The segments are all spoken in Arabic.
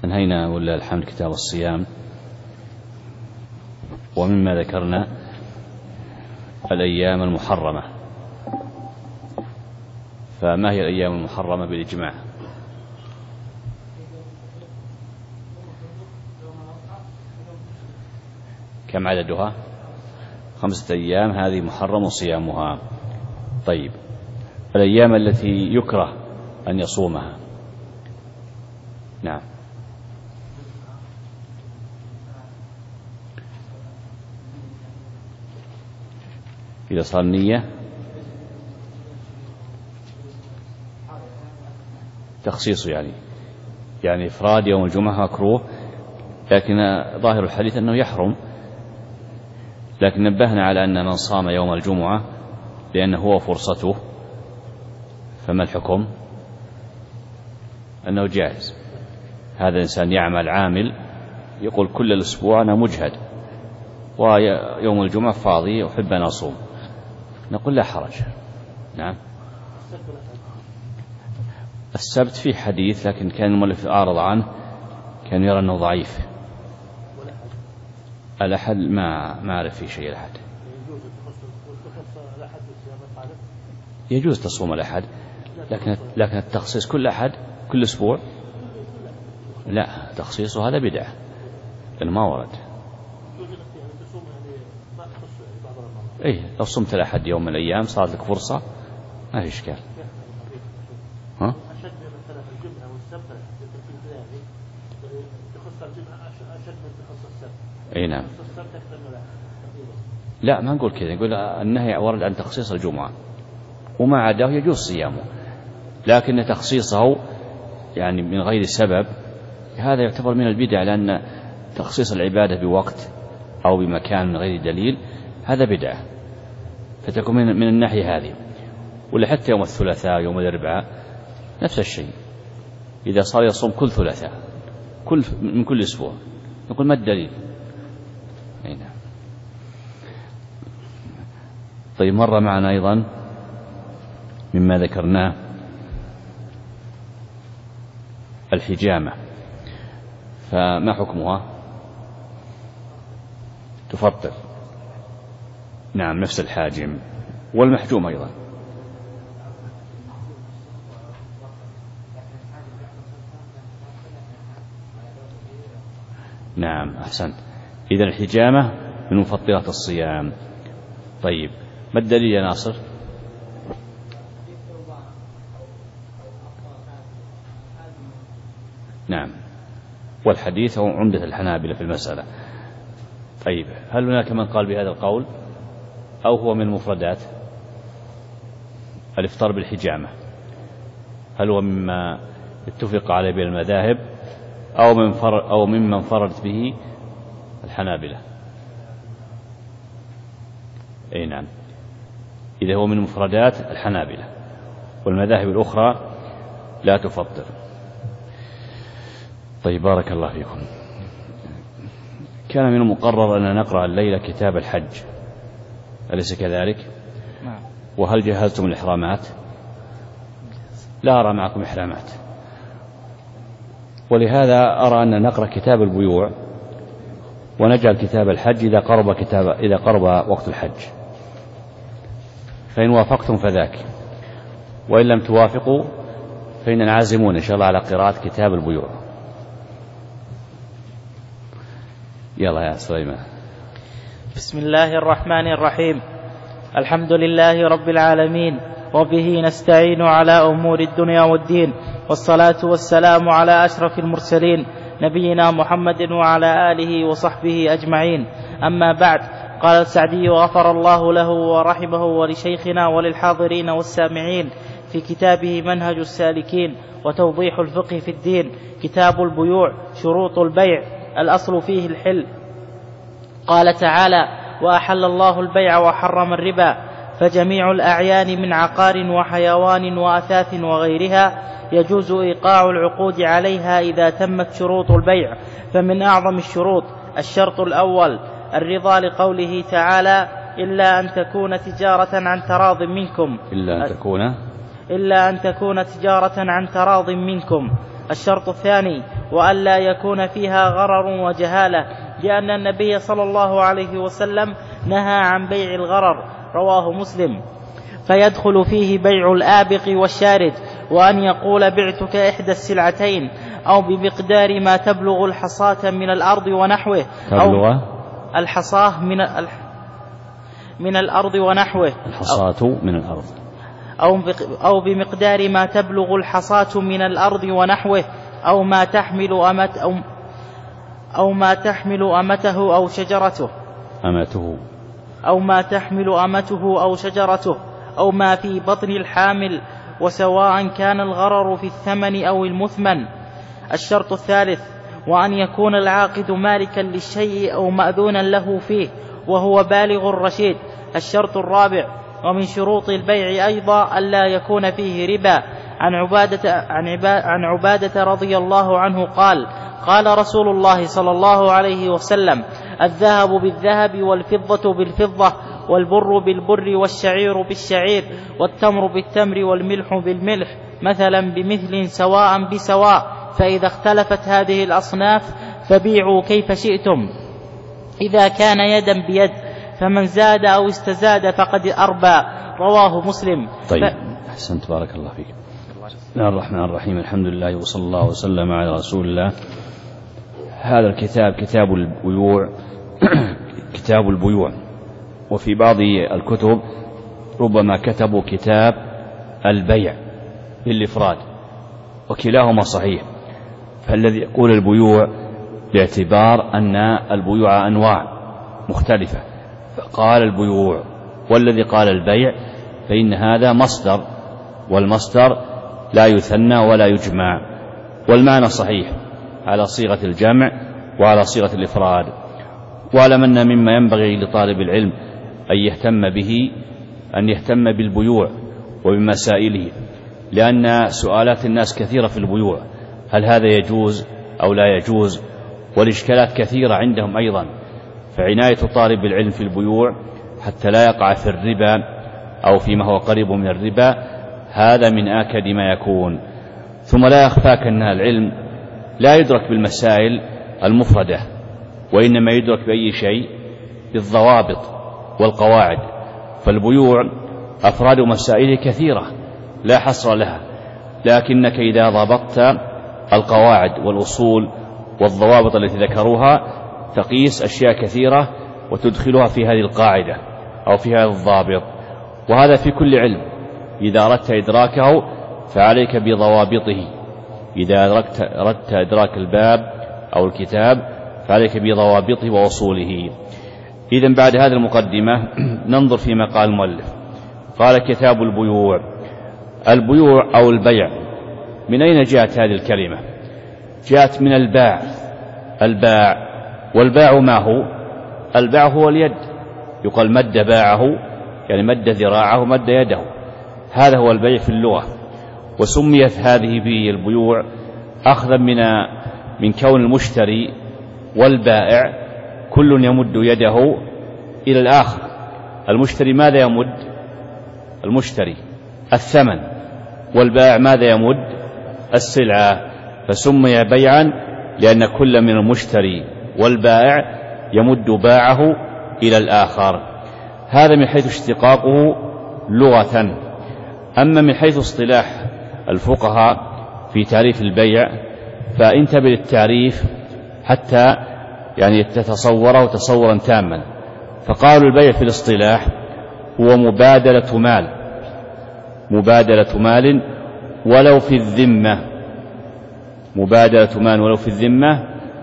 انهينا ولله الحمد كتاب الصيام، ومما ذكرنا الأيام المحرمة. فما هي الأيام المحرمة بالإجماع؟ كم عددها؟ 5 أيام، هذه محرم صيامها. طيب، الأيام التي يكره أن يصومها. نعم. إذا صار نية تخصيص، يعني إفراد يوم الجمعة مكروه، لكن ظاهر الحديث أنه يحرم. لكن نبهنا على أن من صام يوم الجمعة لأنه هو فرصته، فما الحكم؟ أنه جائز. هذا الإنسان يعمل عامل يقول كل الأسبوع أنا مجهد، ويوم الجمعة فاضي أحب أن أصوم، نقول لا حرج. نعم. السبت في حديث، لكن كان المؤلف أعرض عنه، كان يرى أنه ضعيف. الأحد ما أعرف فيه شيء. الأحد يجوز تصوم الأحد، لكن التخصيص كل أحد كل أسبوع لا، تخصيصه هذا بدعة لأنه ما ورد. لو صمت الأحد يوم من الأيام صارت لك فرصة، ما في إشكال. ها؟ نعم. لا، ما نقول كذا، نقول النهي ورد عن تخصيص الجمعة، وما عداه يجوز صيامه، لكن تخصيصه يعني من غير سبب هذا يعتبر من البدع، لأن تخصيص العبادة بوقت أو بمكان من غير دليل هذا بدعة، فتكون من الناحية هذه. ولا حتى يوم الثلاثاء يوم الأربعاء نفس الشيء، إذا صار يصوم كل ثلاثاء من كل أسبوع نقول ما الدليل؟ نعم. طيب، مر معنا أيضا مما ذكرناه الحجامة، فما حكمها؟ تفطر. نعم، نفس الحاجم والمحجوم أيضا. نعم، أحسنت. إذا الحجامة من مفطرات الصيام. طيب، ما الدليل يا ناصر؟ نعم، والحديث هو عمدة الحنابلة في المسألة. طيب، هل هناك من قال بهذا القول أو هو من المفردات؟ الإفطار بالحجامة هل هو مما اتفق عليه بالمذاهب أو ممن فرضت به الحنابلة؟ نعم، إذا هو من مفردات الحنابلة، والمذاهب الأخرى لا تفطر. طيب، بارك الله فيكم. كان من المقرر أن نقرأ الليلة كتاب الحج، أليس كذلك؟ نعم. وهل جهزتم الإحرامات؟ لا أرى معكم إحرامات، ولهذا أرى أن نقرأ كتاب البيوع ونجعل كتاب الحج إذا قرب وقت الحج، فإن وافقتم فذاك، وإن لم توافقوا فإننا عازمون إن شاء الله على قراءة كتاب البيوع. يلا يا سليمان. بسم الله الرحمن الرحيم. الحمد لله رب العالمين، وبه نستعين على أمور الدنيا والدين، والصلاة والسلام على أشرف المرسلين نبينا محمد وعلى آله وصحبه أجمعين. أما بعد، قال السعدي غفر الله له ورحمه ولشيخنا وللحاضرين والسامعين في كتابه منهج السالكين وتوضيح الفقه في الدين، كتاب البيوع، شروط البيع، الأصل فيه الحل. قال تعالى: وأحل الله البيع وحرم الربا، فجميع الأعيان من عقار وحيوان وأثاث وغيرها يجوز إيقاع العقود عليها إذا تمت شروط البيع. فمن أعظم الشروط الشرط الأول الرضا، لقوله تعالى: إلا أن تكون تجارة عن تراض منكم. إلا أن تكون تجارة عن تراض منكم. الشرط الثاني وأن لا يكون فيها غرر وجهالة، لأن النبي صلى الله عليه وسلم نهى عن بيع الغرر، رواه مسلم. فيدخل فيه بيع الآبق والشارد، وأن يقول بعتك إحدى السلعتين، أو بمقدار ما تبلغ الحصاة من الأرض ونحوه، أو الحصاة من الأرض ونحوه، الحصاة من الأرض، أو بمقدار ما تبلغ الحصاة من الأرض ونحوه، أو ما تحمل أمته أو شجرته، أو ما تحمل أمته أو شجرته، أو ما في بطن الحامل، وسواء كان الغرر في الثمن أو المثمن. الشرط الثالث: وأن يكون العاقد مالكا للشيء أو مأذونا له فيه وهو بالغ رشيد. الشرط الرابع: ومن شروط البيع أيضا ألا يكون فيه ربا. عن عبادة رضي الله عنه قال: قال رسول الله صلى الله عليه وسلم: الذهب بالذهب، والفضة بالفضة، والبر بالبر، والشعير بالشعير، والتمر بالتمر، والملح بالملح، مثلا بمثل سواء بسواء، فإذا اختلفت هذه الأصناف فبيعوا كيف شئتم، إذا كان يدا بيد، فمن زاد أو استزاد فقد أربى، رواه مسلم. طيب، أحسنت، بارك الله فيك. بسم الله الرحمن الرحيم، الحمد لله وصلى الله وسلم على رسول الله. هذا الكتاب كتاب البيوع كتاب البيوع، وفي بعض الكتب ربما كتبوا كتاب البيع بالإفراد، وكلاهما صحيح. فالذي يقول البيوع باعتبار أن البيوع أنواع مختلفة فقال البيوع، والذي قال البيع فإن هذا مصدر، والمصدر لا يثنى ولا يجمع، والمعنى صحيح على صيغة الجمع وعلى صيغة الإفراد. واعلم أن مما ينبغي لطالب العلم أن يهتم به أن يهتم بالبيوع وبمسائله، لأن سؤالات الناس كثيرة في البيوع: هل هذا يجوز أو لا يجوز؟ والإشكالات كثيرة عندهم أيضا. فعناية طالب العلم في البيوع حتى لا يقع في الربا أو فيما هو قريب من الربا، هذا من آكد ما يكون. ثم لا يخفاك أن العلم لا يدرك بالمسائل المفردة، وإنما يدرك بأي شيء؟ بالضوابط والقواعد. فالبيوع أفراد مسائل كثيرة لا حصر لها، لكنك إذا ضبطت القواعد والأصول والضوابط التي ذكروها تقيس أشياء كثيرة وتدخلها في هذه القاعدة أو في هذا الضابط. وهذا في كل علم، إذا أردت إدراكه فعليك بضوابطه. إذا أردت إدراك الباب أو الكتاب فعليك بضوابطه وأصوله. إذن بعد هذه المقدمة ننظر فيما قال المؤلف. قال: كتاب البيوع. البيوع أو البيع، من أين جاءت هذه الكلمة؟ جاءت من الباع. الباع، والباع ما هو؟ الباع هو اليد، يقال مد باعه، يعني مد ذراعه، مد يده. هذا هو البيع في اللغة. وسميت هذه بالبيوع أخذا من كون المشتري والبائع كل يمد يده إلى الآخر. المشتري ماذا يمد؟ المشتري الثمن، والبائع ماذا يمد؟ السلعة. فسمي بيعا لأن كل من المشتري والبائع يمد باعه إلى الآخر. هذا من حيث اشتقاقه لغة. أما من حيث اصطلاح الفقهاء في تعريف البيع فانتبه للتعريف حتى يعني تتصوره تصورا تاما. فقالوا البيع في الاصطلاح هو مبادلة مال ولو في الذمة، مبادلة مال ولو في الذمة،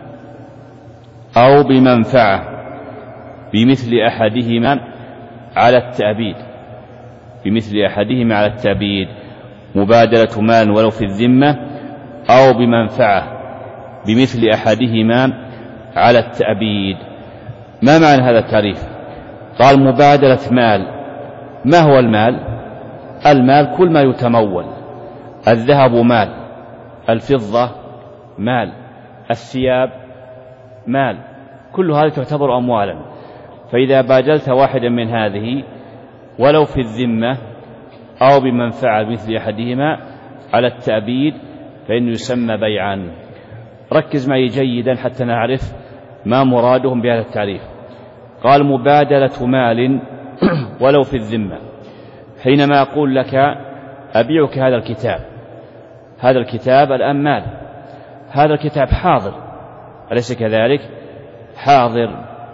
أو بمنفعة بمثل أحدهما على التأبيد، بمثل أحدهما على التأبيد، مبادلة مال ولو في الذمة أو بمنفعة بمثل أحدهما على التأبيد. ما معنى هذا التعريف؟ قال: مبادلة مال. ما هو المال؟ المال كل ما يتمول. الذهب مال، الفضة مال، الثياب مال، كل هذه تعتبر أموالا. فإذا بادلت واحدا من هذه ولو في الذمة أو بمنفعة مثل أحدهما على التأبيد فإنه يسمى بيعا. ركز معي جيدا حتى نعرف ما مرادهم بهذا التعريف. قال مبادلة مال ولو في الذمة. حينما أقول لك أبيعك هذا الكتاب، هذا الكتاب الآن مال، هذا الكتاب حاضر أليس كذلك؟ حاضر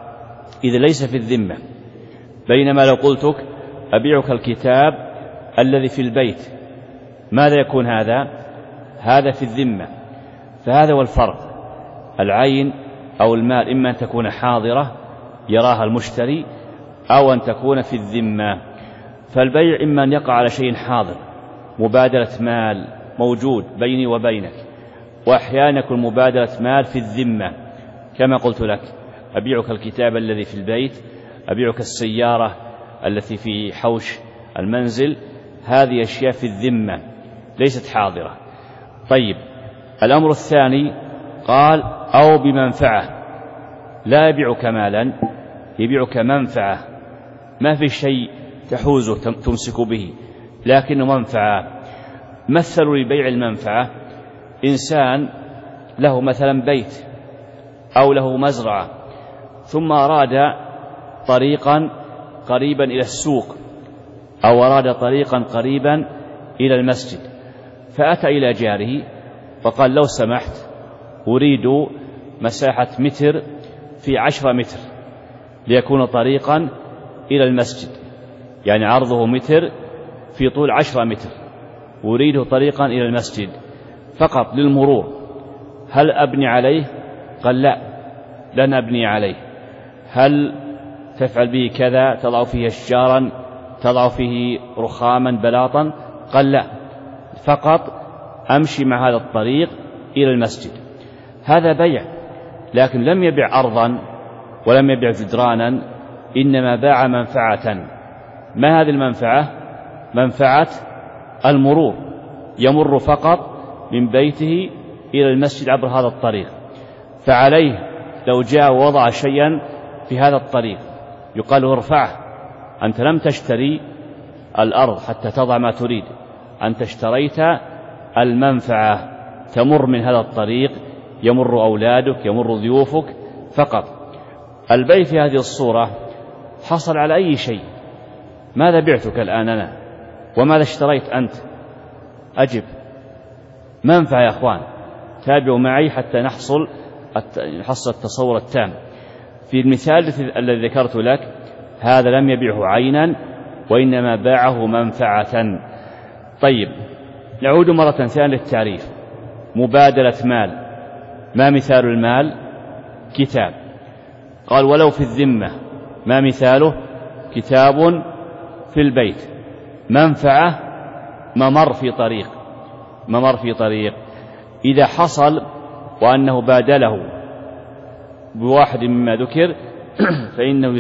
إذا ليس في الذمة. بينما لو قلتك أبيعك الكتاب الذي في البيت، ماذا يكون هذا؟ هذا في الذمة. فهذا هو الفرق. العين أو المال إما أن تكون حاضرة يراها المشتري أو أن تكون في الذمة. فالبيع إما أن يقع على شيء حاضر، مبادلة مال موجود بيني وبينك، وأحيانا يكون مبادلة مال في الذمة كما قلت لك أبيعك الكتاب الذي في البيت، أبيعك السيارة التي في حوش المنزل، هذه أشياء في الذمة ليست حاضرة. طيب الأمر الثاني قال أو بمنفعة، لا يبيعك مالا، يبيعك منفعة، ما في شيء تحوزه تمسك به لكنه منفعة. مثلوا لبيع المنفعة إنسان له مثلا بيت أو له مزرعة ثم أراد طريقا قريبا إلى السوق أو أراد طريقا قريبا إلى المسجد، فأتى إلى جاره وقال لو سمحت أريد مساحة متر في 10 متر ليكون طريقا إلى المسجد، يعني عرضه متر في طول 10 متر، أريده طريقا إلى المسجد فقط للمرور، هل أبني عليه؟ قال لا لن أبني عليه. هل تفعل به كذا، تضع فيه أشجارا، تضع فيه رخاما بلاطا؟ قال لا، فقط أمشي مع هذا الطريق إلى المسجد. هذا بيع، لكن لم يبيع أرضا ولم يبيع جدرانا، إنما باع منفعة. ما هذه المنفعة؟ منفعة المرور، يمر فقط من بيته إلى المسجد عبر هذا الطريق، فعليه لو جاء ووضع شيئا في هذا الطريق يقال ارفعه، أنت لم تشتري الأرض حتى تضع ما تريد، أنت اشتريت المنفعة، تمر من هذا الطريق، يمر أولادك، يمر ضيوفك فقط. البيع في هذه الصورة حصل على أي شيء. ماذا بعتك الآن أنا؟ وماذا اشتريت أنت؟ أجب. منفعة يا أخوان، تابعوا معي حتى نحصل التصور التام. في المثال الذي ذكرت لك هذا لم يبيعه عينا وإنما باعه منفعة. طيب نعود مرة ثانية للتعريف. مبادلة مال، ما مثال المال؟ كتاب. قال ولو في الذمة، ما مثاله؟ كتاب في البيت. منفعة ممر في طريق، ممر في طريق. إذا حصل وأنه بادله بواحد مما ذكر فإنه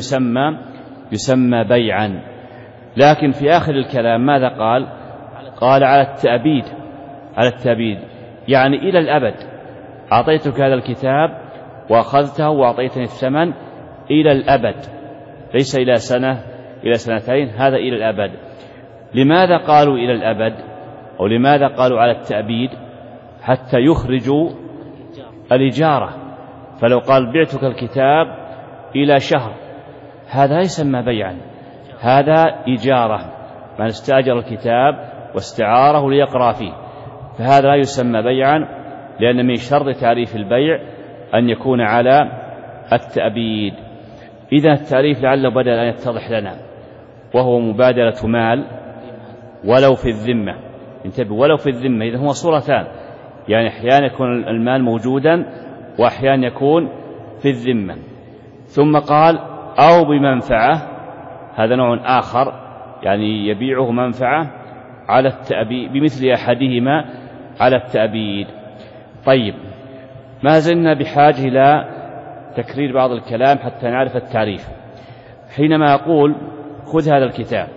يسمى بيعا. لكن في آخر الكلام ماذا قال؟ قال على التأبيد، على التأبيد يعني إلى الأبد. أعطيتك هذا الكتاب وأخذته وأعطيتني الثمن إلى الأبد، ليس إلى سنة إلى سنتين، هذا إلى الأبد. لماذا قالوا إلى الأبد؟ أو لماذا قالوا على التأبيد؟ حتى يخرجوا الإجارة. فلو قال بعتك الكتاب إلى شهر هذا يسمى بيعا، هذا إجارة، من استأجر الكتاب واستعاره ليقرأ فيه، فهذا لا يسمى بيعا، لأن من شرط تعريف البيع أن يكون على التأبيد. إذا التعريف لعله بدأ أن يتضح لنا، وهو مبادلة مال ولو في الذمة. انتبه، ولو في الذمة، إذا هو صورتان، يعني أحيانا يكون المال موجودا وأحيانا يكون في الذمة. ثم قال أو بمنفعة، هذا نوع آخر، يعني يبيعه منفعة على التأبيد بمثل أحدهما على التأبيد. طيب ما زلنا بحاجة إلى تكرير بعض الكلام حتى نعرف التعريف. حينما أقول خذ هذا الكتاب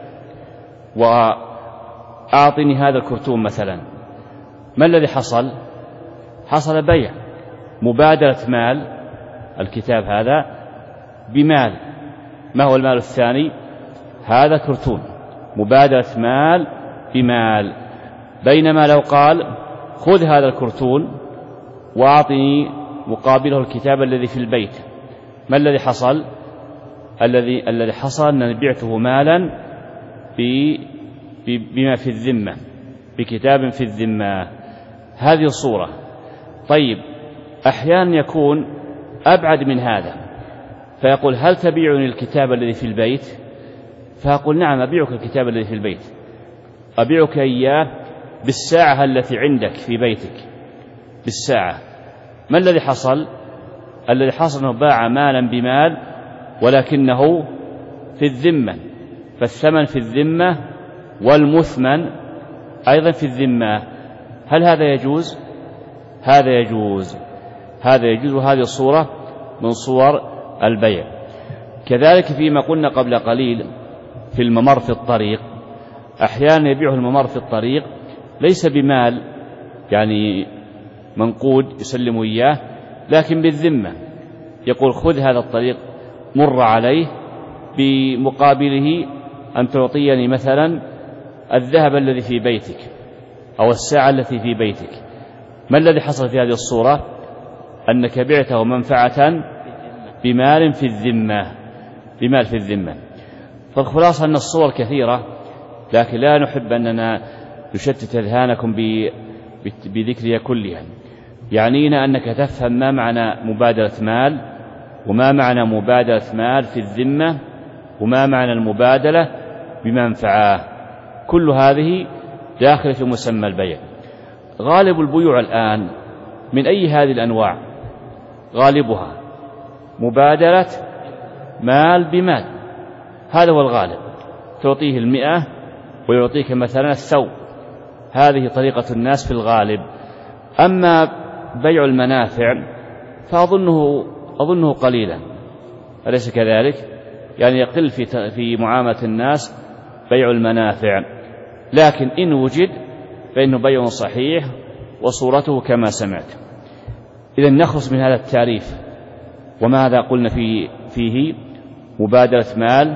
وأعطني هذا الكرتون مثلا، ما الذي حصل؟ حصل بيع، مبادلة مال، الكتاب هذا بمال. ما هو المال الثاني؟ هذا كرتون، مبادلة مال بمال. بينما لو قال خذ هذا الكرتون وأعطني مقابله الكتاب الذي في البيت. ما الذي حصل؟ الذي حصل أن بعته مالا بما في الذمة، بكتاب في الذمة. هذه الصورة. طيب، أحيانا يكون أبعد من هذا، فيقول هل تبيعني الكتاب الذي في البيت؟ فأقول نعم أبيعك الكتاب الذي في البيت، أبيعك إياه بالساعة التي عندك في بيتك، بالساعة. ما الذي حصل؟ الذي حصل أنه باع مالا بمال ولكنه في الذمة، فالثمن في الذمة والمثمن أيضا في الذمة. هل هذا يجوز؟ هذا يجوز، هذا يجوز، وهذه الصورة من صور البيع. كذلك فيما قلنا قبل قليل في الممر في الطريق، أحيانا يبيعه الممر في الطريق ليس بمال يعني منقود يسلم إياه، لكن بالذمة، يقول خذ هذا الطريق مر عليه بمقابله أن تعطيني مثلا الذهب الذي في بيتك أو الساعة التي في بيتك. ما الذي حصل في هذه الصورة؟ أنك بعته منفعة بمال في الذمة، بمال في الذمة. فالخلاصة أن الصور كثيرة، لكن لا نحب أننا نشتت أذهانكم بذكرها كلها. يعنينا أنك تفهم ما معنى مبادلة مال، وما معنى مبادلة مال في الذمة، وما معنى المبادلة بمنفعة. كل هذه داخل في مسمى البيع. غالب البيوع الآن من أي هذه الأنواع؟ غالبها مبادلة مال بمال، هذا هو الغالب. تعطيه 100 ويعطيك مثلا الثوب، هذه طريقة الناس في الغالب. أما بيع المنافع فأظنه قليلا، أليس كذلك؟ يعني يقل في معاملة الناس بيع المنافع، لكن إن وجد فإنه بيع صحيح وصورته كما سمعت. إذن نخلص من هذا التعريف. وماذا قلنا فيه؟ مبادلة مال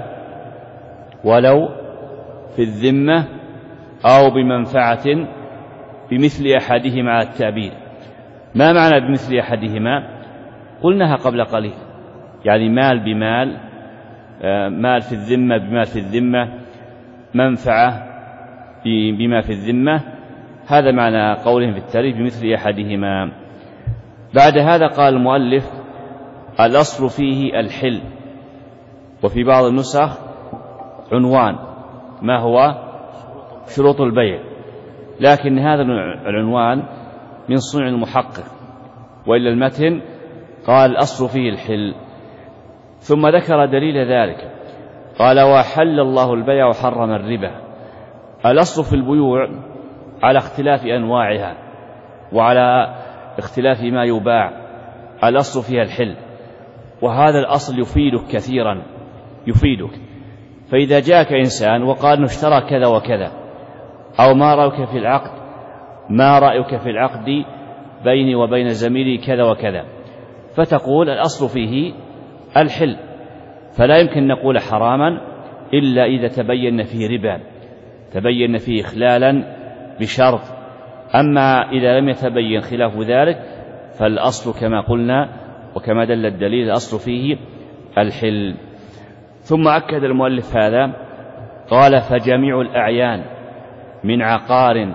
ولو في الذمة أو بمنفعة بمثل أحدهما على التعبير. ما معنى بمثل أحدهما؟ قلناها قبل قليل، يعني مال بمال، مال في الذمة بمال في الذمة، منفعة بما في الذمة. هذا معنى قولهم في التعريف بمثل أحدهما. بعد هذا قال المؤلف الأصل فيه الحل، وفي بعض النسخ عنوان ما هو شروط البيع، لكن هذا العنوان من صنع المحقق، وإلا المتن قال الأصل فيه الحل. ثم ذكر دليل ذلك، قال وحل الله البيع وحرم الربا. الأصل في البيوع على اختلاف أنواعها وعلى اختلاف ما يباع الأصل فيها الحل، وهذا الأصل يفيدك كثيرا، يفيدك. فإذا جاءك إنسان وقال نشترى كذا وكذا، أو ما رأيك في العقد، ما رأيك في العقد بيني وبين زميلي كذا وكذا، فتقول الأصل فيه الحل، فلا يمكن نقول حراما إلا إذا تبين فيه ربا، تبين فيه إخلالا بشرط. أما إذا لم يتبين خلاف ذلك فالأصل كما قلنا وكما دل الدليل الأصل فيه الحل. ثم أكد المؤلف هذا، قال فجميع الأعيان من عقار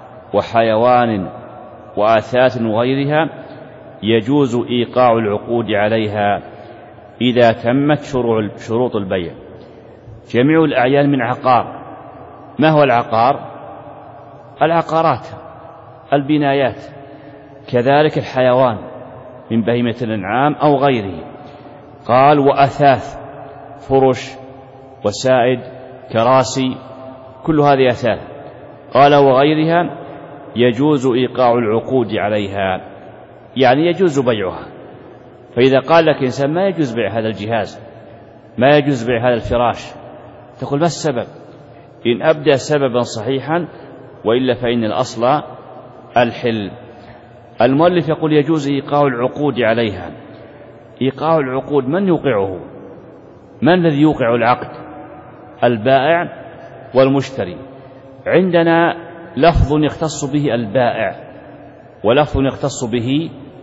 وحيوان وآثاث وغيرها يجوز إيقاع العقود عليها إذا تمت شروط البيع. جميع الأعيان من عقار. ما هو العقار؟ العقارات، البنايات، كذلك الحيوان من بهيمة الأنعام أو غيره. قال وأثاث، فرش وسائد كراسي، كل هذه أثاث. قال وغيرها يجوز إيقاع العقود عليها، يعني يجوز بيعها. فإذا قال لك إنسان ما يجوز بيع هذا الجهاز، ما يجوز بيع هذا الفراش، تقول ما السبب؟ إن أبدأ سببا صحيحا، وإلا فإن الأصل الحل. المؤلف يقول يجوز إيقاع العقود عليها. إيقاع العقود من يوقعه؟ من الذي يوقع العقد؟ البائع والمشتري. عندنا لفظ يختص به البائع ولفظ يختص به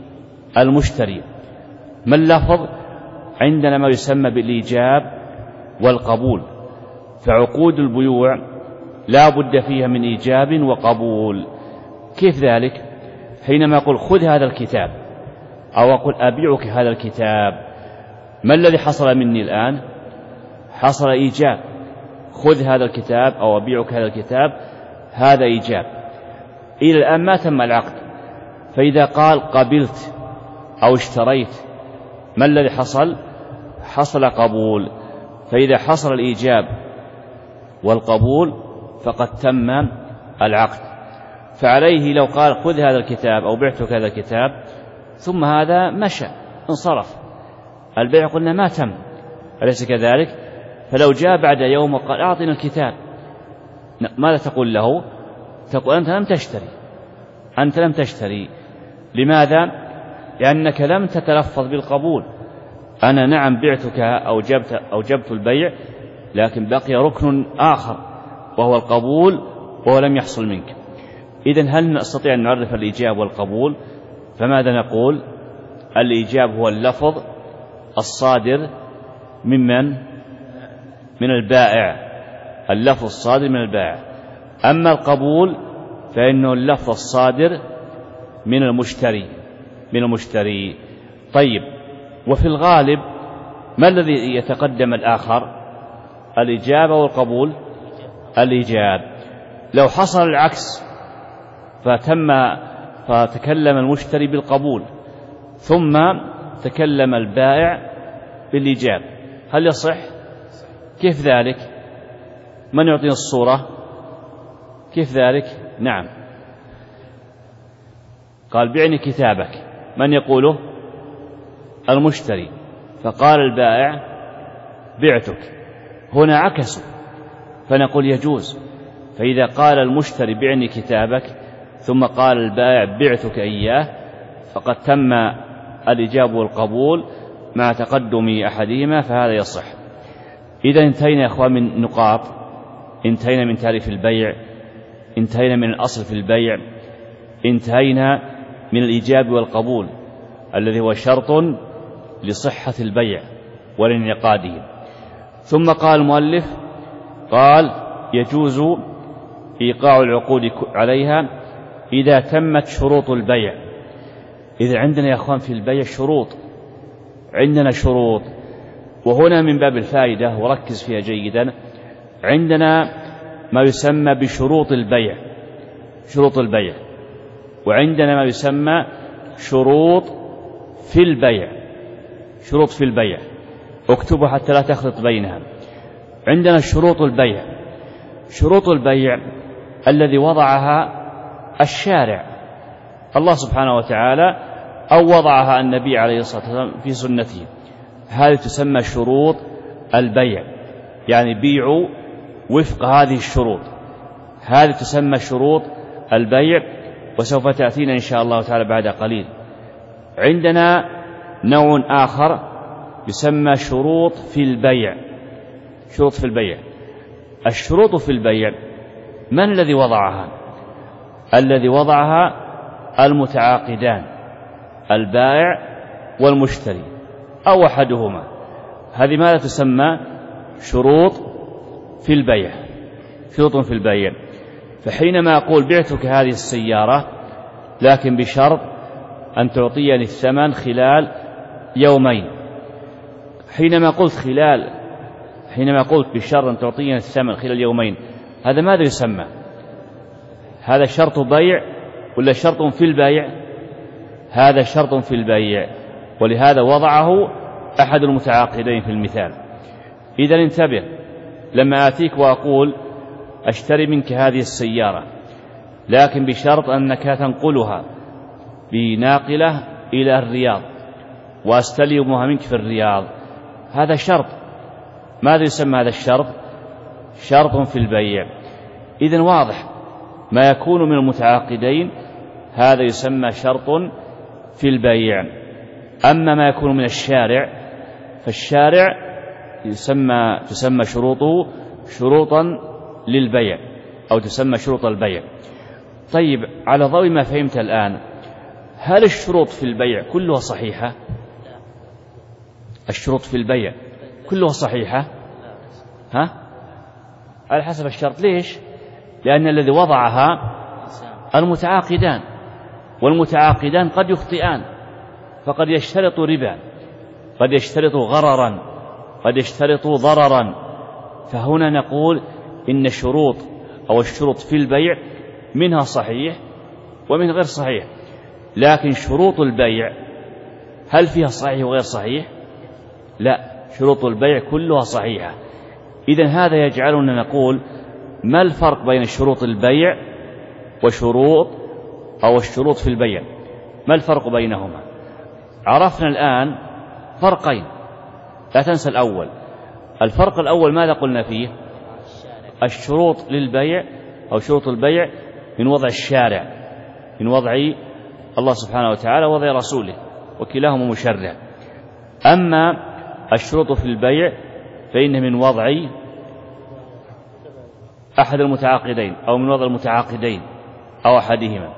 المشتري. ما اللفظ؟ عندنا ما يسمى بالإيجاب والقبول، فعقود البيوع لا بد فيها من إيجاب وقبول. كيف ذلك؟ حينما أقول خذ هذا الكتاب أو أقول أبيعك هذا الكتاب، ما الذي حصل مني الآن؟ حصل إيجاب. خذ هذا الكتاب أو أبيعك هذا الكتاب، هذا إيجاب. إلى الآن ما تم العقد، فإذا قال قبلت أو اشتريت، ما الذي حصل؟ حصل قبول. فإذا حصل الإيجاب والقبول فقد تم العقد. فعليه لو قال خذ هذا الكتاب أو بعتك هذا الكتاب ثم هذا مشى انصرف، البيع قلنا ما تم، أليس كذلك؟ فلو جاء بعد يوم وقال أعطنا الكتاب، ماذا تقول له؟ تقول أنت لم تشتري، أنت لم تشتري. لماذا؟ لأنك لم تتلفظ بالقبول. أنا نعم بعتك أو جبت البيع، لكن بقي ركن آخر وهو القبول، وهو لم يحصل منك. إذن هل نستطيع أن نعرف الإيجاب والقبول؟ فماذا نقول؟ الإيجاب هو اللفظ الصادر ممن؟ من البائع، اللفظ الصادر من البائع. أما القبول فإنه اللفظ الصادر من المشتري. طيب، وفي الغالب ما الذي يتقدم الآخر؟ الإجابة والقبول؟ الإيجاب. لو حصل العكس فتكلم المشتري بالقبول ثم تكلم البائع بالإيجاب، هل يصح؟ كيف ذلك؟ من يعطينا الصورة؟ كيف ذلك؟ نعم، قال بعني كتابك، من يقوله؟ المشتري، فقال البائع بعتك. هنا عكسوا، فنقول يجوز. فإذا قال المشتري بعني كتابك ثم قال البائع بعتك إياه فقد تم الإجاب والقبول مع تقدم أحدهما، فهذا يصح. إذا انتهينا يا أخوان من نقاط، انتهينا من تعريف البيع، انتهينا من الأصل في البيع، انتهينا من الإيجاب والقبول الذي هو شرط لصحة البيع ولانعقاده. ثم قال المؤلف قال يجوز إيقاع العقود عليها إذا تمت شروط البيع. إذا عندنا يا أخوان في البيع شروط، عندنا شروط، وهنا من باب الفائدة وركز فيها جيدا، عندنا ما يسمى بشروط البيع، شروط البيع، وعندنا ما يسمى شروط في البيع، شروط في البيع، اكتبوا حتى لا تخلط بينها. عندنا شروط البيع، شروط البيع الذي وضعها الشارع الله سبحانه وتعالى أو وضعها النبي عليه الصلاة والسلام في سنته، هذه تسمى شروط البيع، يعني بيعوا وفق هذه الشروط، هذه تسمى شروط البيع، وسوف تأتينا إن شاء الله تعالى بعد قليل. عندنا نوع آخر يسمى شروط في البيع، شروط في البيع. الشروط في البيع من الذي وضعها؟ الذي وضعها المتعاقدان، البائع والمشتري أو أحدهما. هذه ماذا تسمى؟ شروط في البيع، شروط في البيع. فحينما أقول بعتك هذه السيارة لكن بشرط أن تعطيني الثمن خلال يومين، حينما قلت بشرط أن تعطيني الثمن خلال يومين، هذا ماذا يسمى؟ هذا شرط بيع ولا شرط في البيع؟ هذا شرط في البيع، ولهذا وضعه أحد المتعاقدين في المثال. إذا انتبه، لما آتيك وأقول أشتري منك هذه السيارة لكن بشرط أنك تنقلها بناقلة إلى الرياض وأستلمها منك في الرياض، هذا شرط. ماذا يسمى هذا الشرط؟ شرط في البيع. إذن واضح، ما يكون من المتعاقدين هذا يسمى شرط في البيع. أما ما يكون من الشارع فالشارع تسمى شروطه شروطا للبيع أو تسمى شروط البيع. طيب، على ضوء ما فهمت الآن، هل الشروط في البيع كلها صحيحة؟ الشروط في البيع كلها صحيحة؟ على حسب الشرط. ليش؟ لأن الذي وضعها المتعاقدان، والمتعاقدان قد يخطئان، فقد يشترط ربا، قد يشترط غررا، قد يشترط ضررا. فهنا نقول إن الشروط أو الشروط في البيع منها صحيح ومن غير صحيح. لكن شروط البيع هل فيها صحيح وغير صحيح؟ لا، شروط البيع كلها صحيحة. إذن هذا يجعلنا نقول ما الفرق بين شروط البيع وشروط أو الشروط في البيع؟ ما الفرق بينهما؟ عرفنا الآن فرقين، لا تنسى الأول. الفرق الأول ماذا قلنا فيه؟ الشروط للبيع أو شروط البيع من وضع الشارع، من وضع الله سبحانه وتعالى ووضع رسوله، وكلاهما مشرع. أما الشروط في البيع فإنه من وضع أحد المتعاقدين أو من وضع المتعاقدين أو أحدهما.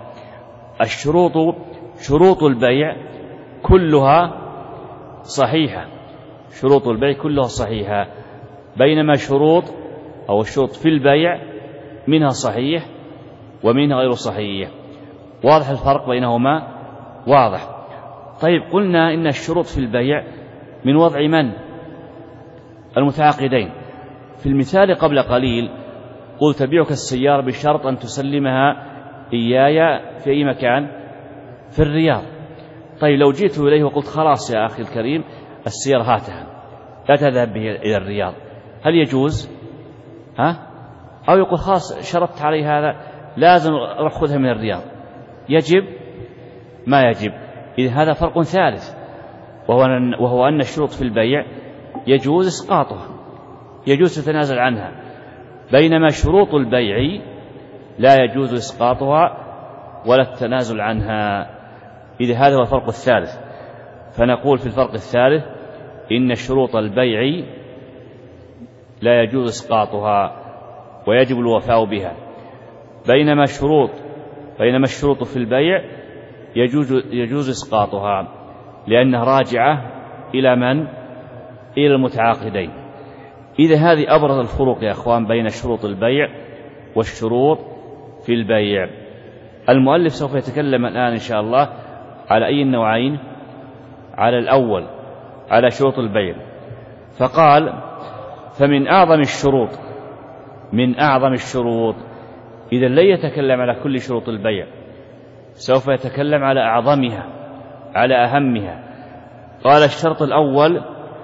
شروط البيع كلها صحيحة، شروط البيع كلها صحيحة، بينما شروط أو الشروط في البيع منها صحيح ومنها غير صحيح. واضح الفرق بينهما؟ واضح. طيب، قلنا إن الشروط في البيع من وضع من؟ المتعاقدين. في المثال قبل قليل قلت بيعك السيارة بشرط أن تسلمها إياي في أي مكان؟ في الرياض. طيب، لو جئت إليه وقلت خلاص يا أخي الكريم السيارة هاتها، لا تذهب به إلى الرياض، هل يجوز؟ أو يقول خلاص شرطت علي هذا لازم أخذها من الرياض، يجب؟ ما يجب. إذن هذا فرق ثالث، وهو أن الشروط في البيع يجوز إسقاطها، يجوز تتنازل عنها، بينما شروط البيع لا يجوز إسقاطها ولا التنازل عنها. إذا هذا هو الفرق الثالث. فنقول في الفرق الثالث إن شروط البيع لا يجوز إسقاطها ويجب الوفاء بها، بينما الشروط في البيع يجوز إسقاطها لأنها راجعة إلى من؟ إلى المتعاقدين. إذا هذه أبرز الفروق يا أخوان بين شروط البيع والشروط في البيع. المؤلف سوف يتكلم الآن إن شاء الله على أي النوعين؟ على الأول، على شروط البيع. فقال: فمن أعظم الشروط، إذا لا يتكلم على كل شروط البيع، سوف يتكلم على أعظمها، على أهمها. قال: الشرط الأول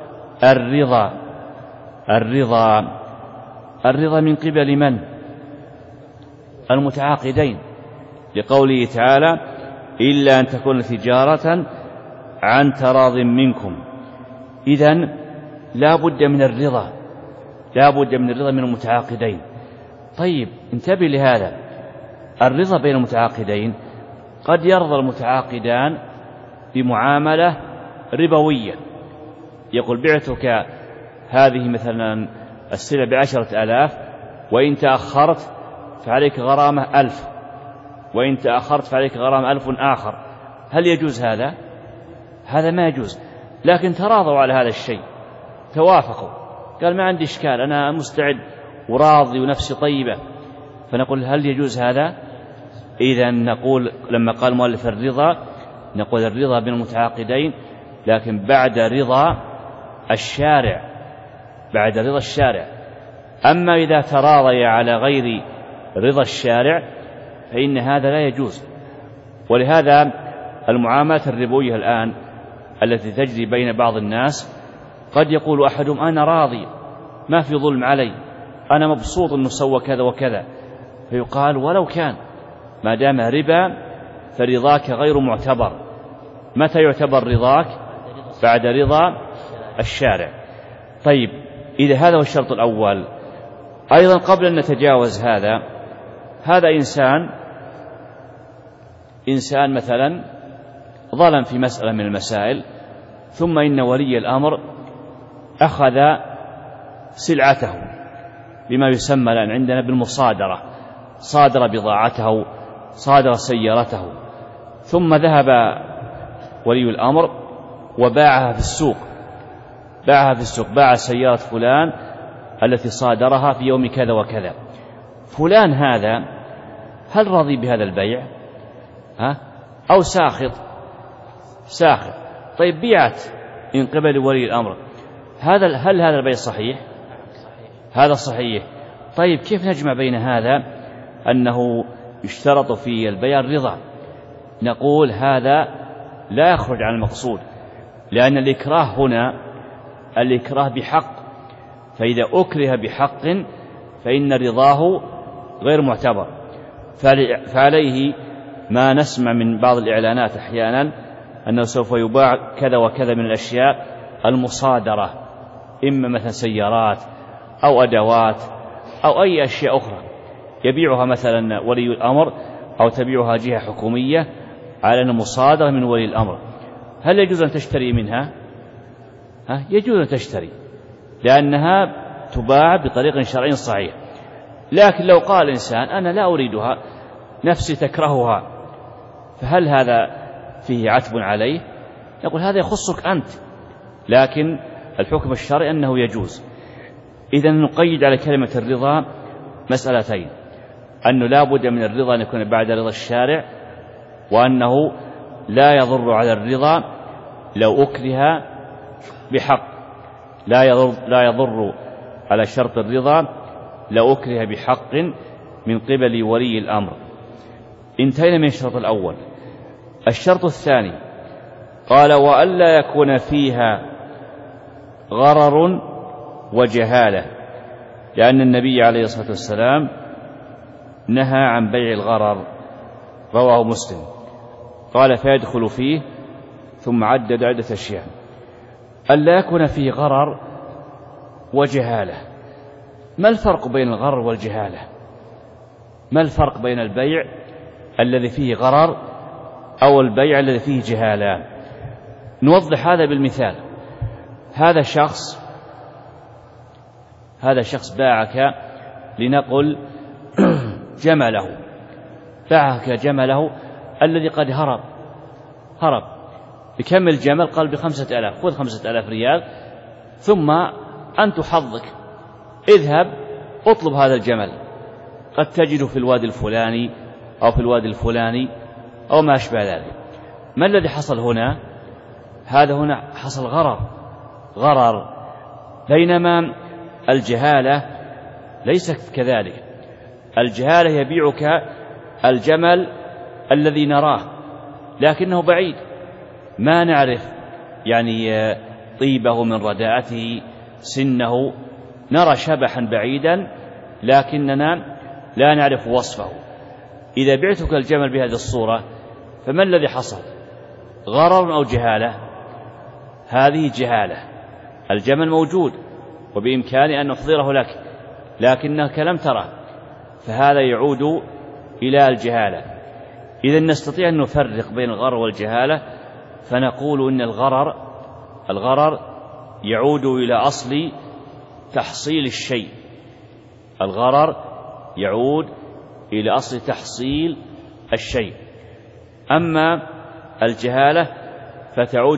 الرضا من قبل من؟ المتعاقدين، لقوله تعالى: إلا أن تكون تجارة عن تراض منكم. إذن لا بد من الرضا، من المتعاقدين. طيب، انتبه لهذا، الرضا بين المتعاقدين قد يرضى المتعاقدان بمعاملة ربوية، يقول: بعتك هذه مثلا السلعة ب10,000، وإن تأخرت فعليك غرامة 1,000، وإن تأخرت فعليك غرامة 1,000 آخر. هل يجوز هذا؟ هذا ما يجوز. لكن تراضوا على هذا الشيء، توافقوا، قال: ما عندي إشكال، أنا مستعد وراضي ونفسي طيبة. فنقول: هل يجوز هذا؟ إذن نقول لما قال المؤلف الرضا، نقول الرضا بين المتعاقدين، لكن بعد رضا الشارع. أما إذا تراضي على غير رضا الشارع فإن هذا لا يجوز. ولهذا المعاملات الربوية الآن التي تجري بين بعض الناس، قد يقول أحدهم: أنا راضي، ما في ظلم علي، أنا مبسوط أنه سوى كذا وكذا. فيقال: ولو كان، ما دام ربا فرضاك غير معتبر. متى يعتبر رضاك؟ بعد رضا الشارع. طيب، إذا هذا هو الشرط الأول. أيضا قبل أن نتجاوز هذا إنسان مثلا ظلم في مسألة من المسائل، ثم إن ولي الأمر أخذ سلعته بما يسمى الآن عندنا بالمصادرة، صادر بضاعته، صادر سيارته، ثم ذهب ولي الأمر وباعها في السوق، باع سيارة فلان التي صادرها في يوم كذا وكذا. فلان هذا هل راضي بهذا البيع أو ساخط؟ طيب بيعت من قبل ولي الأمر، هل هذا البيع صحيح؟ هذا صحيح. طيب كيف نجمع بين هذا أنه يشترط في البيع الرضا؟ نقول هذا لا يخرج عن المقصود، لأن الإكراه هنا الإكراه بحق، فإذا أكره بحق فإن رضاه غير معتبر. فعليه ما نسمع من بعض الإعلانات أحيانا أنه سوف يباع كذا وكذا من الأشياء المصادرة، إما مثلا سيارات أو أدوات أو أي أشياء أخرى يبيعها مثلا ولي الأمر أو تبيعها جهة حكومية على أنها مصادرة من ولي الأمر. هل يجوز أن تشتري منها؟ يجوز أن تشتري، لأنها تباع بطريق شرعي صحيح. لكن لو قال إنسان أنا لا أريدها، نفسي تكرهها، فهل هذا فيه عتب عليه؟ يقول هذا يخصك أنت، لكن الحكم الشرعي أنه يجوز. إذن نقيد على كلمة الرضا مسألتين: أنه لا بد من الرضا أن يكون بعد رضا الشارع، وأنه لا يضر على الرضا لو أكره بحق، لا يضر على شرط الرضا لو أكره بحق من قبل ولي الأمر. انتهينا من الشرط الأول. الشرط الثاني قال: وألا يكون فيها غرر وجهالة، لأن النبي عليه الصلاة والسلام نهى عن بيع الغرر، رواه مسلم. قال: فيدخل فيه، ثم عدد عدة أشياء. ألا يكون فيه غرر وجهالة. ما الفرق بين الغرر والجهالة؟ ما الفرق بين البيع الذي فيه غرر أو البيع الذي فيه جهالة؟ نوضح هذا بالمثال. هذا شخص باعك لنقل جمله، باعك جمله الذي قد هرب بكم الجمل؟ قال ب5,000، خذ 5,000 ريال، ثم أنت حظك اذهب اطلب هذا الجمل، قد تجده في الوادي الفلاني أو في الوادي الفلاني أو ما أشبه ذلك. ما الذي حصل هنا؟ هنا حصل غرر، بينما الجهالة ليست كذلك. الجهالة يبيعك الجمل الذي نراه لكنه بعيد، ما نعرف يعني طيبه من رداءته، سنه، نرى شبحا بعيدا لكننا لا نعرف وصفه. إذا بعتك الجمل بهذه الصورة فما الذي حصل؟ غرر أو جهالة؟ هذه جهالة. الجمل موجود وبإمكاني أن أحضره لك لكنك لم تره، فهذا يعود إلى الجهالة. إذا نستطيع أن نفرق بين الغرر والجهالة، فنقول إن الغرر يعود إلى أصل تحصيل الشيء. الغرر يعود إلى أصل تحصيل الشيء، أما الجهالة فتعود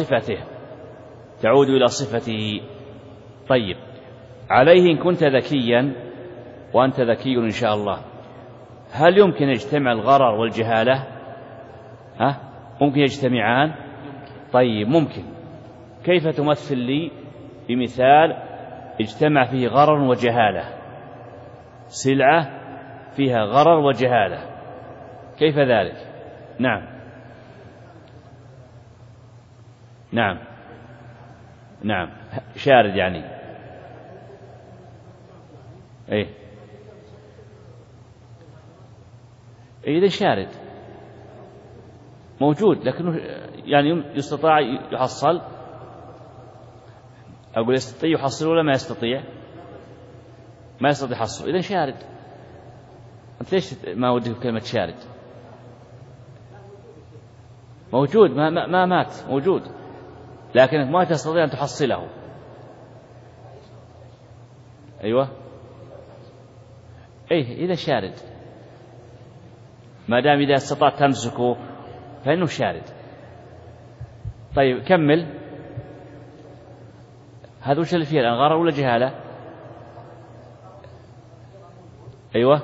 إلى صفته. طيب، عليه إن كنت ذكيا، وأنت ذكي إن شاء الله، هل يمكن يجتمع الغرر والجهالة؟ ممكن يجتمعان؟ طيب، ممكن. كيف تمثل لي بمثال اجتمع فيه غرر وجهالة؟ سلعة فيها غرر وجهالة، كيف ذلك؟ نعم، شارد يعني. إذا شارد موجود لكنه يعني يستطيع يحصل. أقول يستطيع يحصل ولا ما يستطيع؟ ما يستطيع يحصل، إذا شارد. أنت ليش ما ودك كلمة شارد؟ موجود، ما مات، موجود لكنك ما تستطيع أن تحصله. أيوة، إذا شارد، ما دام إذا استطعت تمسكه فإنه شارد. طيب كمل. هذا وش اللي فيه الآن، غرر ولا جهالة؟ أيوة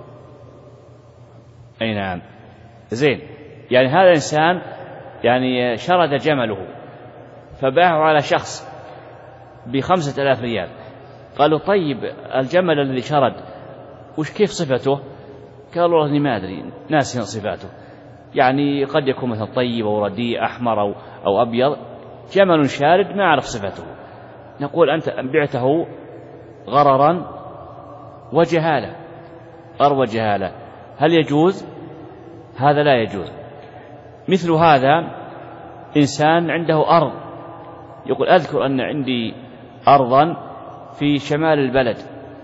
أي نعم. زين، يعني هذا الإنسان يعني شرد جمله فباعه على شخص ب5,000 ريال. قالوا طيب الجمل الذي شرد وش كيف صفته؟ قالوا والله ما أدري ناسي صفاته، يعني قد يكون مثلا طيب أو رديء أحمر أو أبيض، جمل شارد ما أعرف صفته. نقول أنت بعته غررا وجهالة، غرر وجهالة، هل يجوز؟ هذا لا يجوز. مثل هذا إنسان عنده أرض، يقول أذكر أن عندي أرضا في شمال البلد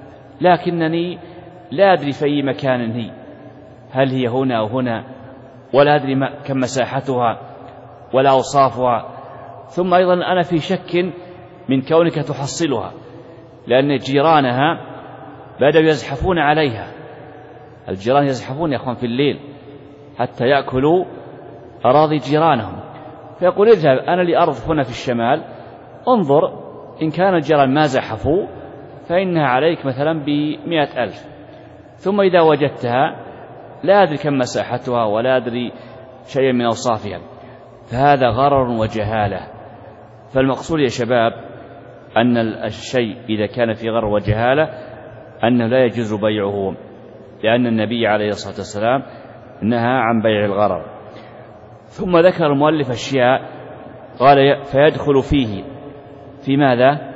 لكنني لا أدري في أي مكان هي، هل هي هنا أو هنا، ولا أدري كم مساحتها ولا أوصافها. ثم أيضا أنا في شك من كونك تحصلها، لأن جيرانها بدأوا يزحفون عليها. الجيران يزحفون يا أخوان في الليل حتى يأكلوا أراضي جيرانهم، فيقول اذهب أنا لي أرض هنا في الشمال، انظر إن كان الجيران ما زحفوا فإنها عليك مثلا ب100,000، ثم إذا وجدتها لا أدري كم مساحتها ولا أدري شيئا من أوصافها، فهذا غرر وجهالة. فالمقصود يا شباب أن الشيء إذا كان في غرر وجهالة أنه لا يجوز بيعه، لأن النبي عليه الصلاة والسلام نهى عن بيع الغرر. ثم ذكر المؤلف أشياء قال فيدخل فيه في ماذا؟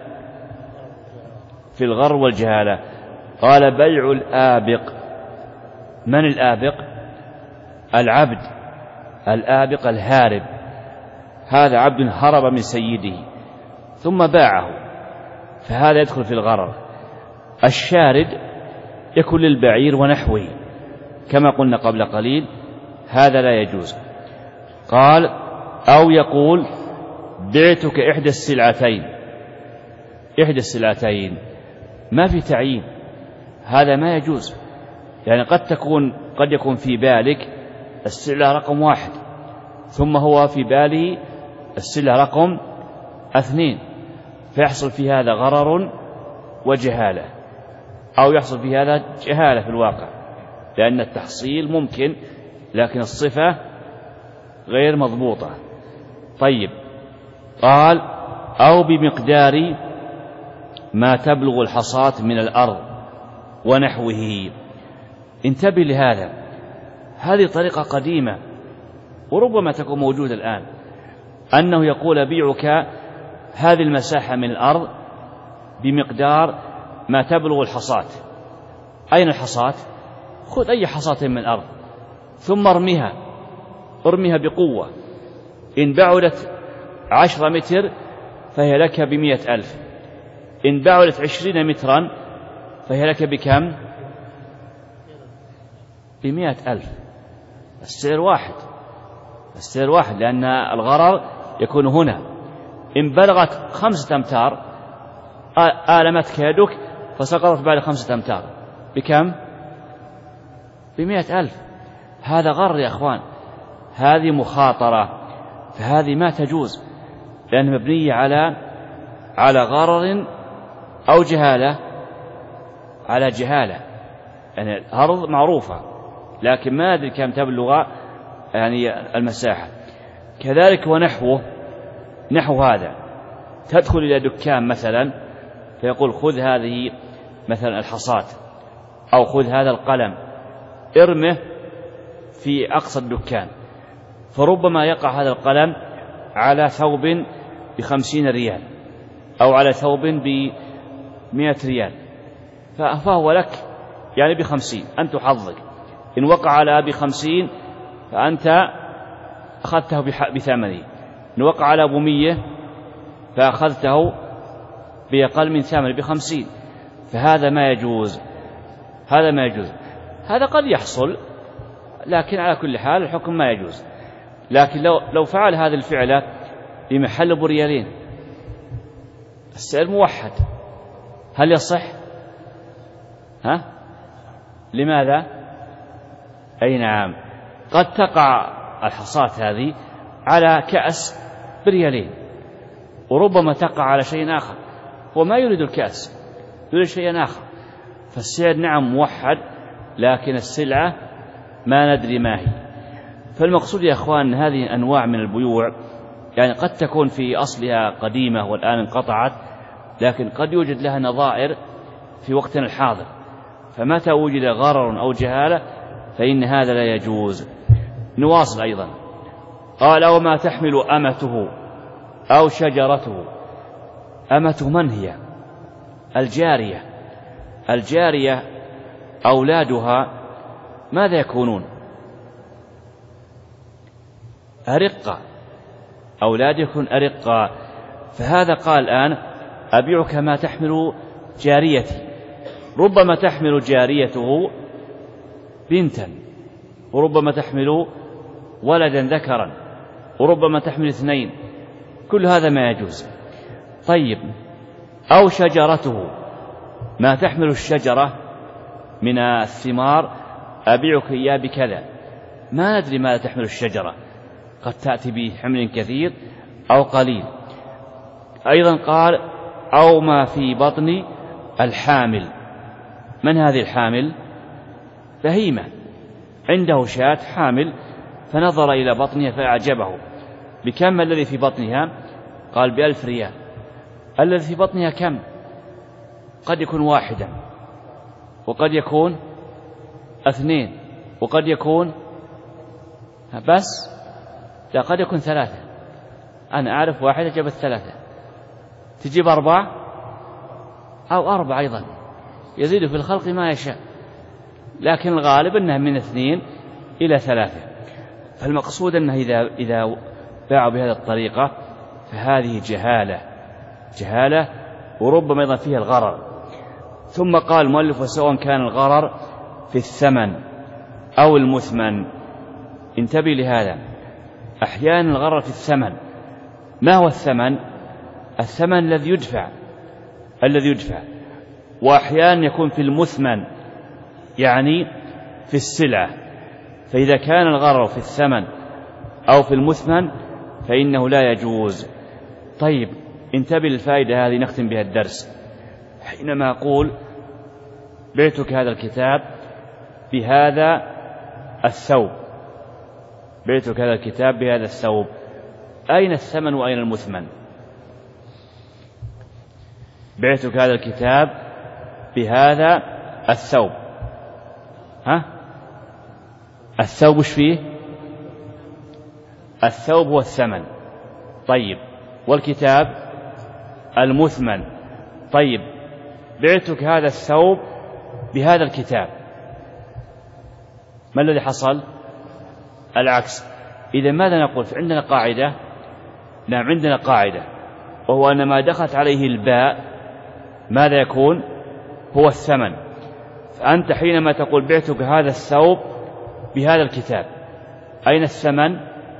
في الغرر والجهالة. قال بيع الآبق. من الآبق؟ العبد الآبق الهارب، هذا عبد هرب من سيده ثم باعه، فهذا يدخل في الغرر. الشارد يكون للبعير ونحوه كما قلنا قبل قليل، هذا لا يجوز. قال أو يقول بعتك إحدى السلعتين، إحدى السلعتين، ما في تعيين، هذا ما يجوز. يعني قد يكون في بالك السلعة رقم 1 ثم هو في باله السلعة رقم 2، فيحصل في هذا غرر وجهالة، أو يحصل في هذا جهالة في الواقع، لأن التحصيل ممكن لكن الصفة غير مضبوطة. طيب قال أو بمقدار ما تبلغ الحصاة من الأرض ونحوه. انتبه لهذا، هذه طريقة قديمة وربما تكون موجودة الآن، أنه يقول بيعك هذه المساحة من الأرض بمقدار ما تبلغ الحصاة. أين الحصاة؟ خذ أي حصاة من الأرض ثم ارميها بقوة، إن بعدت 10 متر فهي لك ب100,000، إن بعدت 20 مترا فهي لك بكم؟ ب100,000. السعر واحد، السعر واحد، لأن الغرر يكون هنا. إن بلغت 5 أمتار آلمتك يدك فسقطت بعد 5 أمتار بكم؟ ب100,000. هذا غرر يا أخوان، هذه مخاطرة، فهذه ما تجوز، لأنها مبنية على غرر أو جهالة، على جهالة. يعني الأرض معروفة لكن ما أدري كم تبلغ يعني المساحة. كذلك ونحوه، نحو هذا، تدخل إلى دكان مثلا فيقول خذ هذه مثلا الحصاة، أو خذ هذا القلم ارمه في أقصى الدكان، فربما يقع هذا القلم على ثوب ب50 ريال أو على ثوب ب100 ريال، فهو لك يعني ب50، أنت حظك. إن وقع على ب50 فأنت أخذته بثمنه، إن وقع على ب100 فأخذته بأقل من ثمنه ب50، فهذا ما يجوز، هذا ما يجوز. هذا قد يحصل لكن على كل حال الحكم ما يجوز. لكن لو فعل هذه الفعلة بمحل بريالين، السعر موحد، هل يصح؟ لماذا؟ أي نعم، قد تقع الحصاة هذه على كأس بريالين، وربما تقع على شيء آخر، هو ما يريد الكأس، يريد شيئا آخر. فالسعر نعم موحد، لكن السلعة ما ندري ما هي. فالمقصود يا أخوان هذه أنواع من البيوع يعني قد تكون في أصلها قديمة والآن انقطعت، لكن قد يوجد لها نظائر في وقتنا الحاضر، فمتى وجد غرر أو جهالة فإن هذا لا يجوز. نواصل أيضا. قال: وما تحمل أمته أو شجرته. أمته من هي؟ الجارية. الجارية أولادها ماذا يكونون؟ أرقة، أولاد يكون أرقة. فهذا قال الآن: أبيعك ما تحمل جاريتي. ربما تحمل جاريته بنتا، وربما تحمل ولدا ذكرا، وربما تحمل 2، كل هذا ما يجوز. طيب، أو شجرته، ما تحمل الشجرة من الثمار، أبيعك إياه بكذا. ما ندري ماذا تحمل الشجرة، قد تأتي بحمل كثير أو قليل. أيضا قال: أو ما في بطن الحامل. من هذه الحامل؟ بهيمة، عنده شاة حامل فنظر إلى بطنها فأعجبه. بكم الذي في بطنها؟ قال: ب1000 ريال. الذي في بطنها كم؟ قد يكون 1، وقد يكون 2، وقد يكون بس لا، قد يكون 3. أنا أعرف واحدة جابت 3، تجيب 4 أو 4 أيضا، يزيد في الخلق ما يشاء، لكن الغالب أنها من 2 إلى 3. فالمقصود أنه إذا باعوا بهذه الطريقة فهذه جهالة وربما أيضا فيها الغرر. ثم قال المؤلف: وسواء كان الغرر في الثمن أو المثمن. انتبه لهذا، أحيانا الغرر في الثمن. ما هو الثمن؟ الثمن الذي يدفع. وأحيانا يكون في المثمن، يعني في السلعة. فإذا كان الغرر في الثمن أو في المثمن فإنه لا يجوز. طيب، انتبه للفائدة هذه نختم بها الدرس. حينما أقول: بعتك هذا الكتاب بهذا الثوب، بعتك هذا الكتاب بهذا الثوب، أين الثمن وأين المثمن؟ بعتك هذا الكتاب بهذا الثوب، الثوب وش فيه؟ الثوب هو الثمن. طيب، والكتاب المثمن. طيب، بعتك هذا الثوب بهذا الكتاب، ما الذي حصل؟ العكس. إذا ماذا نقول؟ عندنا قاعدة، نعم عندنا قاعدة، وهو أن ما دخلت عليه الباء ماذا يكون؟ هو الثمن. فأنت حينما تقول بعتك هذا الثوب بهذا الكتاب، أين الثمن؟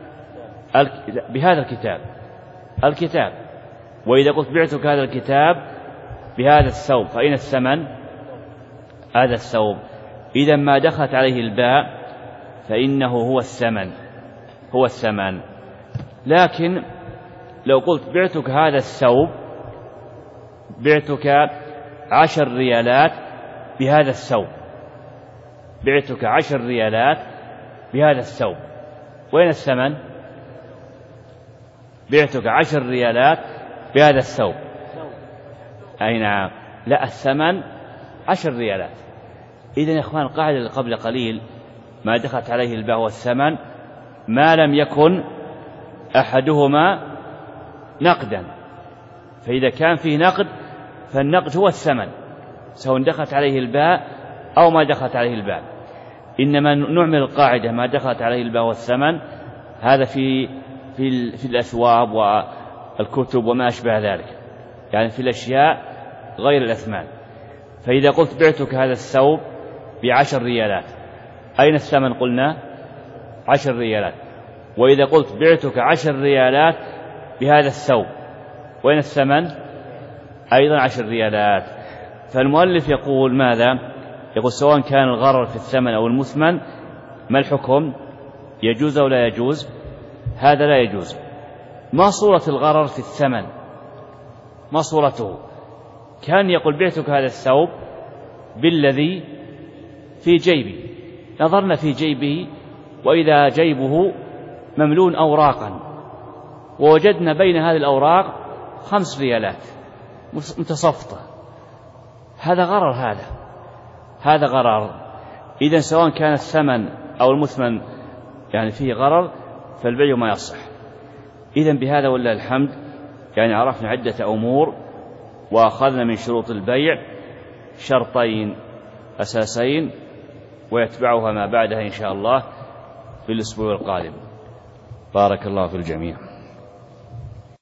بهذا الكتاب. وإذا قلت بعتك هذا الكتاب بهذا الثوب فأين الثمن؟ هذا الثوب. إذا ما دخلت عليه الباء فإنه هو الثمن. لكن لو قلت بعتك هذا الثوب، بعتك 10 ريالات بهذا الثوب، بعتك 10 ريالات بهذا الثوب، وين الثمن؟ بعتك 10 ريالات بهذا الثوب، أي نعم، لا، الثمن 10 ريالات. إذن يا إخوان القاعدة اللي قبل قليل ما دخلت عليه الباء والثمن ما لم يكن أحدهما نقدا. فإذا كان فيه نقد فالنقد هو الثمن، سواء دخلت عليه الباء أو ما دخلت عليه الباء. إنما نعمل القاعدة ما دخلت عليه الباء والثمن، هذا في الأثواب والكتب وما أشبه ذلك، يعني في الأشياء غير الأثمان. فإذا قلت بعتك هذا الثوب ب10 ريالات، أين الثمن؟ قلنا 10 ريالات. وإذا قلت بعتك 10 ريالات بهذا الثوب، وين الثمن؟ أيضا 10 ريالات. فالمؤلف يقول ماذا؟ يقول سواء كان الغرر في الثمن أو المثمن، ما الحكم؟ يجوز أو لا يجوز؟ هذا لا يجوز. ما صورة الغرر في الثمن؟ ما صورته؟ كان يقول بعتك هذا الثوب بالذي في جيبي، نظرنا في جيبه وإذا جيبه مملون أوراقا، ووجدنا بين هذه الأوراق 5 ريالات متصفطة. هذا غرر، هذا غرر. إذن سواء كان الثمن أو المثمن يعني فيه غرر فالبيع ما يصح. إذن بهذا ولله الحمد يعني عرفنا عدة أمور، وأخذنا من شروط البيع شرطين أساسين، ويتبعها ما بعدها إن شاء الله في الأسبوع القادم. بارك الله في الجميع.